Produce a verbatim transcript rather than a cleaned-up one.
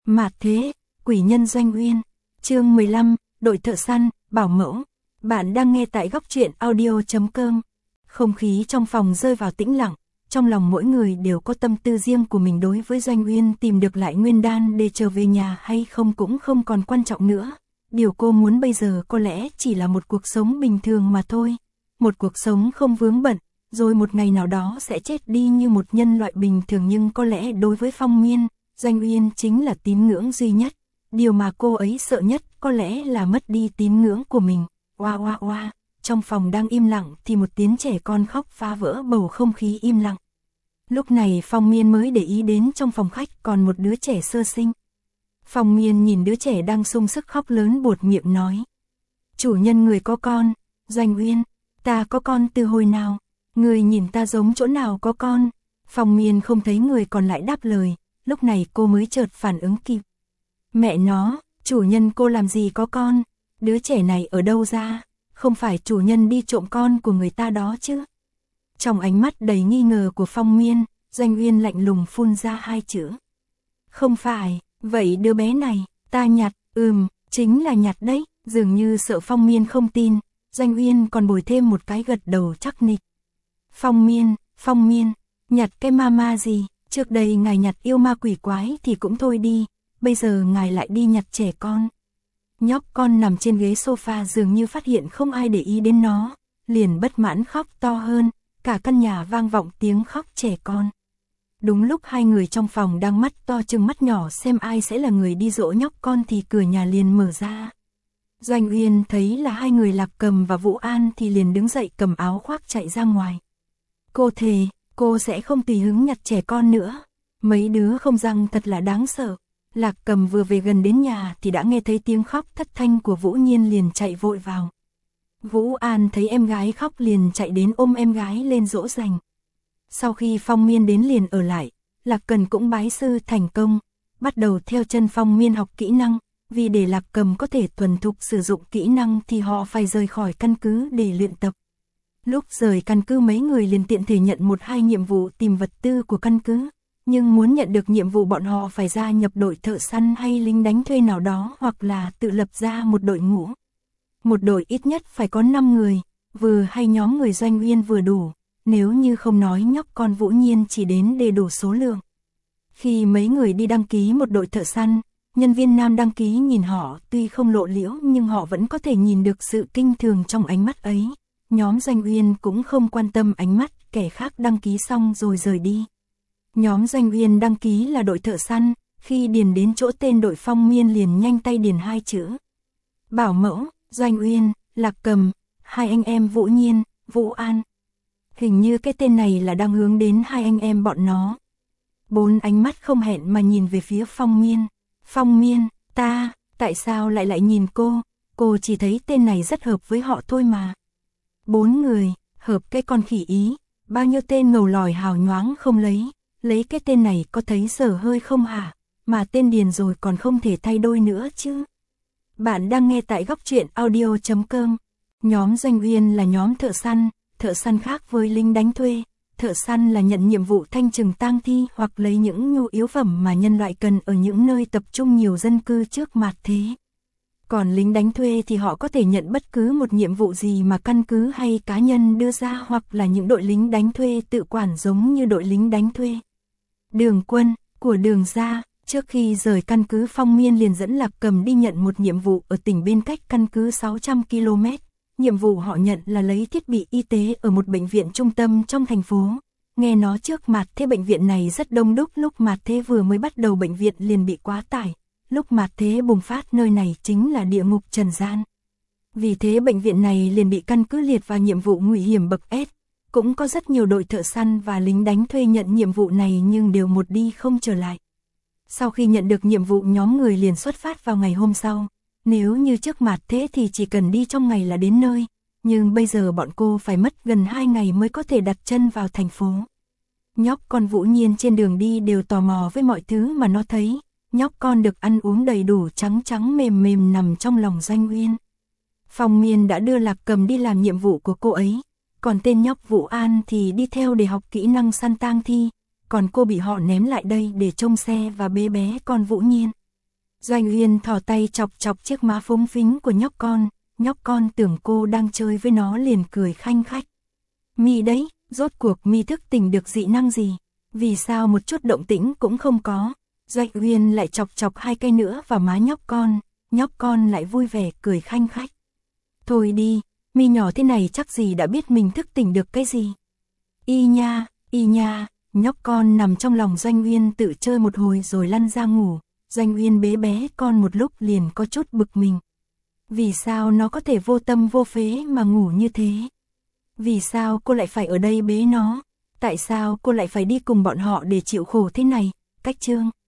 Mạt thế, quỷ nhân Doanh Uyên. Chương mười lăm, đội thợ săn, bảo mẫu. Bạn đang nghe tại góc truyện audio chấm com. Không khí trong phòng rơi vào tĩnh lặng, trong lòng mỗi người đều có tâm tư riêng của mình đối với Doanh Uyên tìm được lại nguyên đan để trở về nhà hay không cũng không còn quan trọng nữa. Điều cô muốn bây giờ có lẽ chỉ là một cuộc sống bình thường mà thôi. Một cuộc sống không vướng bận, rồi một ngày nào đó sẽ chết đi như một nhân loại bình thường, nhưng có lẽ đối với Phong Miên, Doanh Uyên chính là tín ngưỡng duy nhất. Điều mà cô ấy sợ nhất có lẽ là mất đi tín ngưỡng của mình. Oa oa oa, trong phòng đang im lặng thì một tiếng trẻ con khóc phá vỡ bầu không khí im lặng. Lúc này Phong Miên mới để ý đến trong phòng khách còn một đứa trẻ sơ sinh. Phong Miên nhìn đứa trẻ đang sung sức khóc lớn buột miệng nói: "Chủ nhân người có con." "Doanh Uyên, ta có con từ hồi nào? Người nhìn ta giống chỗ nào có con?" Phong Miên không thấy người còn lại đáp lời, lúc này cô mới chợt phản ứng kịp. Mẹ nó, chủ nhân cô làm gì có con? Đứa trẻ này ở đâu ra? Không phải chủ nhân đi trộm con của người ta đó chứ? Trong ánh mắt đầy nghi ngờ của Phong Miên, Doanh Uyên lạnh lùng phun ra hai chữ: "Không phải." "Vậy đứa bé này, ta nhặt." "Ừm, chính là nhặt đấy." Dường như sợ Phong Miên không tin, Doanh Uyên còn bồi thêm một cái gật đầu chắc nịch. "Phong Miên, Phong Miên, nhặt cái ma ma gì? Trước đây ngài nhặt yêu ma quỷ quái thì cũng thôi đi, bây giờ ngài lại đi nhặt trẻ con." Nhóc con nằm trên ghế sofa dường như phát hiện không ai để ý đến nó, liền bất mãn khóc to hơn, cả căn nhà vang vọng tiếng khóc trẻ con. Đúng lúc hai người trong phòng đang mắt to trừng mắt nhỏ xem ai sẽ là người đi dỗ nhóc con thì cửa nhà liền mở ra. Doanh Uyên thấy là hai người Lạc Cầm và Vũ An thì liền đứng dậy cầm áo khoác chạy ra ngoài. Cô thề, cô sẽ không tùy hứng nhặt trẻ con nữa. Mấy đứa không răng thật là đáng sợ. Lạc Cầm vừa về gần đến nhà thì đã nghe thấy tiếng khóc thất thanh của Vũ Nhiên liền chạy vội vào. Vũ An thấy em gái khóc liền chạy đến ôm em gái lên dỗ dành. Sau khi Phong Miên đến liền ở lại, Lạc Cần cũng bái sư thành công, bắt đầu theo chân Phong Miên học kỹ năng, vì để Lạc Cầm có thể thuần thục sử dụng kỹ năng thì họ phải rời khỏi căn cứ để luyện tập. Lúc rời căn cứ mấy người liền tiện thể nhận một hai nhiệm vụ tìm vật tư của căn cứ, nhưng muốn nhận được nhiệm vụ bọn họ phải gia nhập đội thợ săn hay lính đánh thuê nào đó hoặc là tự lập ra một đội ngũ. Một đội ít nhất phải có năm người, vừa hay nhóm người Doanh Uyên vừa đủ, nếu như không nói nhóc con Vũ Nhiên chỉ đến để đủ số lượng. Khi mấy người đi đăng ký một đội thợ săn, nhân viên nam đăng ký nhìn họ tuy không lộ liễu nhưng họ vẫn có thể nhìn được sự kinh thường trong ánh mắt ấy. Nhóm Doanh Uyên cũng không quan tâm ánh mắt kẻ khác đăng ký xong rồi rời đi. Nhóm Doanh Uyên đăng ký là đội thợ săn, khi điền đến chỗ tên đội Phong Miên liền nhanh tay điền hai chữ: bảo mẫu, Doanh Uyên, Lạc Cầm, hai anh em Vũ Nhiên, Vũ An. Hình như cái tên này là đang hướng đến hai anh em bọn nó. Bốn ánh mắt không hẹn mà nhìn về phía Phong Miên. Phong Miên, ta, tại sao lại lại nhìn cô? Cô chỉ thấy tên này rất hợp với họ thôi mà. Bốn người, hợp cái con khỉ ý, bao nhiêu tên ngầu lòi hào nhoáng không lấy, lấy cái tên này có thấy sở hơi không hả? Mà tên điền rồi còn không thể thay đôi nữa chứ. Bạn đang nghe tại góc truyện audio chấm com. Nhóm Doanh Uyên là nhóm thợ săn, thợ săn khác với lính đánh thuê. Thợ săn là nhận nhiệm vụ thanh trừng tang thi hoặc lấy những nhu yếu phẩm mà nhân loại cần ở những nơi tập trung nhiều dân cư trước mạt thế. Còn lính đánh thuê thì họ có thể nhận bất cứ một nhiệm vụ gì mà căn cứ hay cá nhân đưa ra hoặc là những đội lính đánh thuê tự quản giống như đội lính đánh thuê. Đường Quân, của Đường gia, trước khi rời căn cứ Phong Miên liền dẫn Lạc Cầm đi nhận một nhiệm vụ ở tỉnh bên cách căn cứ sáu trăm ki lô mét. Nhiệm vụ họ nhận là lấy thiết bị y tế ở một bệnh viện trung tâm trong thành phố. Nghe nói trước mạt thế bệnh viện này rất đông đúc, lúc mạt thế vừa mới bắt đầu bệnh viện liền bị quá tải. Lúc mạt thế bùng phát nơi này chính là địa ngục trần gian. Vì thế bệnh viện này liền bị căn cứ liệt vào nhiệm vụ nguy hiểm bậc S. Cũng có rất nhiều đội thợ săn và lính đánh thuê nhận nhiệm vụ này nhưng đều một đi không trở lại. Sau khi nhận được nhiệm vụ nhóm người liền xuất phát vào ngày hôm sau. Nếu như trước mạt thế thì chỉ cần đi trong ngày là đến nơi, nhưng bây giờ bọn cô phải mất gần hai ngày mới có thể đặt chân vào thành phố. Nhóc con Vũ Nhiên trên đường đi đều tò mò với mọi thứ mà nó thấy, nhóc con được ăn uống đầy đủ trắng trắng mềm mềm nằm trong lòng Doanh Uyên. Phong Miên đã đưa Lạc Cầm đi làm nhiệm vụ của cô ấy, còn tên nhóc Vũ An thì đi theo để học kỹ năng săn tang thi, còn cô bị họ ném lại đây để trông xe và bế bé con Vũ Nhiên. Doanh Uyên thò tay chọc chọc chiếc má phúng phính của nhóc con, nhóc con tưởng cô đang chơi với nó liền cười khanh khách. Mi đấy, rốt cuộc mi thức tỉnh được dị năng gì? Vì sao một chút động tĩnh cũng không có? Doanh Uyên lại chọc chọc hai cây nữa vào má nhóc con, nhóc con lại vui vẻ cười khanh khách. Thôi đi, mi nhỏ thế này chắc gì đã biết mình thức tỉnh được cái gì. Y nha, y nha, nhóc con nằm trong lòng Doanh Uyên tự chơi một hồi rồi lăn ra ngủ. Doanh Uyên bế bé con một lúc liền có chút bực mình. Vì sao nó có thể vô tâm vô phế mà ngủ như thế? Vì sao cô lại phải ở đây bế nó? Tại sao cô lại phải đi cùng bọn họ để chịu khổ thế này? Cách chương